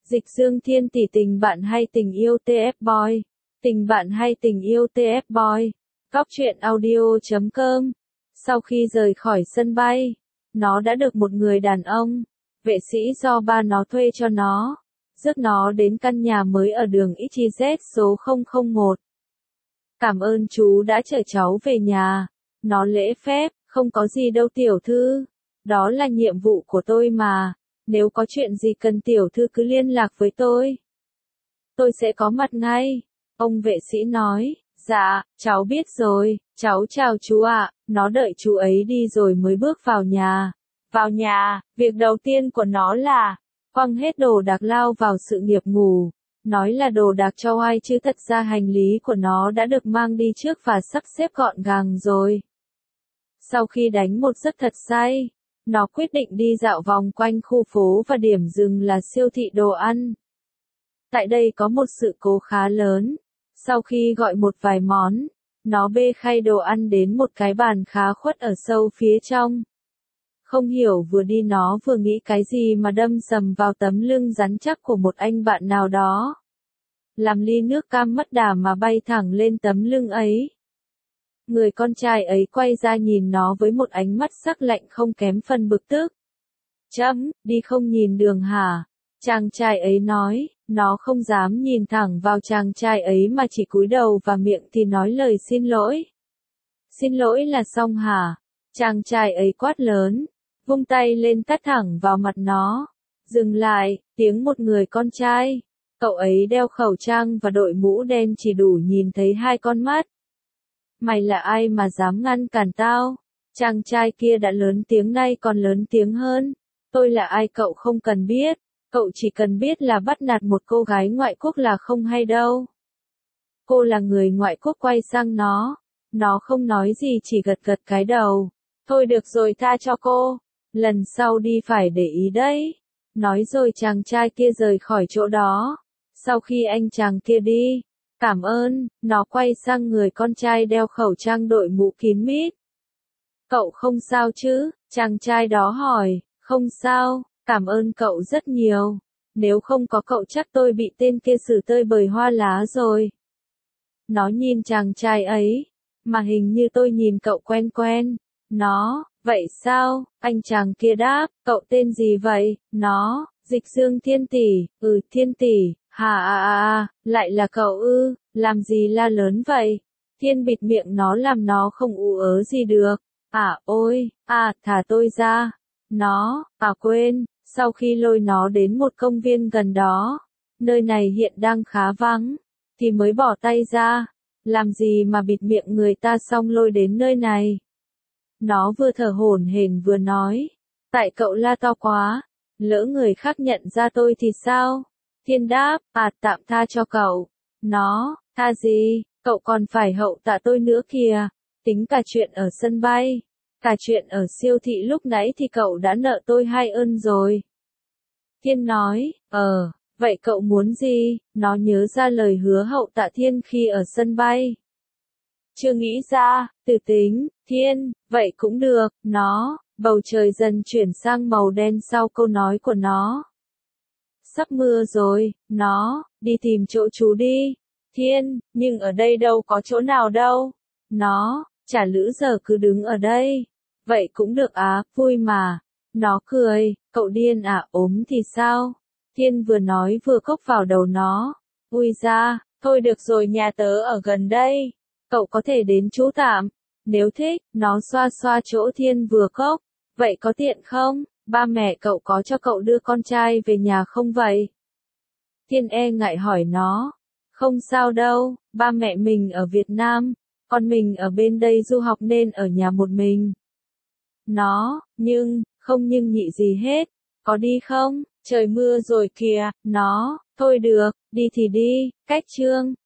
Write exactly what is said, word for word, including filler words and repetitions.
Dịch Dương Thiên tỷ tình bạn hay tình yêu tê ép boy? Tình bạn hay tình yêu tê ép boy? Góc truyện audio chấm com. Sau khi rời khỏi sân bay, nó đã được một người đàn ông, vệ sĩ do ba nó thuê cho nó, rước nó đến căn nhà mới ở đường ích zét số không không một. Cảm ơn chú đã chở cháu về nhà. Nó lễ phép, không có gì đâu tiểu thư. Đó là nhiệm vụ của tôi mà. Nếu có chuyện gì cần tiểu thư cứ liên lạc với tôi. Tôi sẽ có mặt ngay. Ông vệ sĩ nói, dạ, cháu biết rồi, cháu chào chú ạ. Nó đợi chú ấy đi rồi mới bước vào nhà. Vào nhà, việc đầu tiên của nó là quăng hết đồ đạc lao vào sự nghiệp ngủ. Nói là đồ đạc cho ai chứ thật ra hành lý của nó đã được mang đi trước và sắp xếp gọn gàng rồi. Sau khi đánh một giấc thật say, nó quyết định đi dạo vòng quanh khu phố và điểm dừng là siêu thị đồ ăn. Tại đây có một sự cố khá lớn. Sau khi gọi một vài món, nó bê khay đồ ăn đến một cái bàn khá khuất ở sâu phía trong. Không hiểu vừa đi nó vừa nghĩ cái gì mà đâm sầm vào tấm lưng rắn chắc của một anh bạn nào đó. Làm ly nước cam mất đà mà bay thẳng lên tấm lưng ấy. Người con trai ấy quay ra nhìn nó với một ánh mắt sắc lạnh không kém phần bực tức. Chấm, đi không nhìn đường hả? Chàng trai ấy nói, nó không dám nhìn thẳng vào chàng trai ấy mà chỉ cúi đầu và miệng thì nói lời xin lỗi. Xin lỗi là xong hả? Chàng trai ấy quát lớn, vung tay lên tát thẳng vào mặt nó. Dừng lại, tiếng một người con trai. Cậu ấy đeo khẩu trang và đội mũ đen chỉ đủ nhìn thấy hai con mắt. Mày là ai mà dám ngăn cản tao? Chàng trai kia đã lớn tiếng nay còn lớn tiếng hơn. Tôi là ai cậu không cần biết. Cậu chỉ cần biết là bắt nạt một cô gái ngoại quốc là không hay đâu. Cô là người ngoại quốc quay sang nó. Nó không nói gì chỉ gật gật cái đầu. Thôi được rồi tha cho cô. Lần sau đi phải để ý đấy. Nói rồi chàng trai kia rời khỏi chỗ đó. Sau khi anh chàng kia đi, cảm ơn, nó quay sang người con trai đeo khẩu trang đội mũ kín mít. Cậu không sao chứ? Chàng trai đó hỏi, không sao, cảm ơn cậu rất nhiều. Nếu không có cậu chắc tôi bị tên kia xử tơi bời hoa lá rồi. Nó nhìn chàng trai ấy, mà hình như tôi nhìn cậu quen quen. Nó, vậy sao? Anh chàng kia đáp, cậu tên gì vậy? Nó, Dịch Dương Thiên tỷ, ừ Thiên tỷ. Hà à à à, lại là cậu ư, làm gì la lớn vậy? Thiên bịt miệng nó làm nó không ú ớ gì được. À ôi, à thả tôi ra. Nó, à quên, sau khi lôi nó đến một công viên gần đó, nơi này hiện đang khá vắng, thì mới bỏ tay ra. Làm gì mà bịt miệng người ta xong lôi đến nơi này? Nó vừa thở hổn hển vừa nói, tại cậu la to quá, lỡ người khác nhận ra tôi thì sao? Thiên đáp, à tạm tha cho cậu. Nó, tha gì, cậu còn phải hậu tạ tôi nữa kìa. Tính cả chuyện ở sân bay, cả chuyện ở siêu thị lúc nãy thì cậu đã nợ tôi hai ơn rồi. Thiên nói, ờ, vậy cậu muốn gì? Nó nhớ ra lời hứa hậu tạ Thiên khi ở sân bay. Chưa nghĩ ra, từ tính, Thiên, vậy cũng được, nó, bầu trời dần chuyển sang màu đen sau câu nói của nó. Sắp mưa rồi, nó, đi tìm chỗ trú đi. Thiên, nhưng ở đây đâu có chỗ nào đâu. Nó, chả lữ giờ cứ đứng ở đây. Vậy cũng được á, vui mà. Nó cười, cậu điên à, ốm thì sao? Thiên vừa nói vừa cốc vào đầu nó. Ui ra, thôi được rồi nhà tớ ở gần đây. Cậu có thể đến trú tạm. Nếu thích, nó xoa xoa chỗ Thiên vừa cốc. Vậy có tiện không? Ba mẹ cậu có cho cậu đưa con trai về nhà không vậy? Thiên e ngại hỏi nó. Không sao đâu, ba mẹ mình ở Việt Nam, con mình ở bên đây du học nên ở nhà một mình. Nó, nhưng, không nhưng nhị gì hết, có đi không? Trời mưa rồi kìa, nó, thôi được, đi thì đi, cách chương.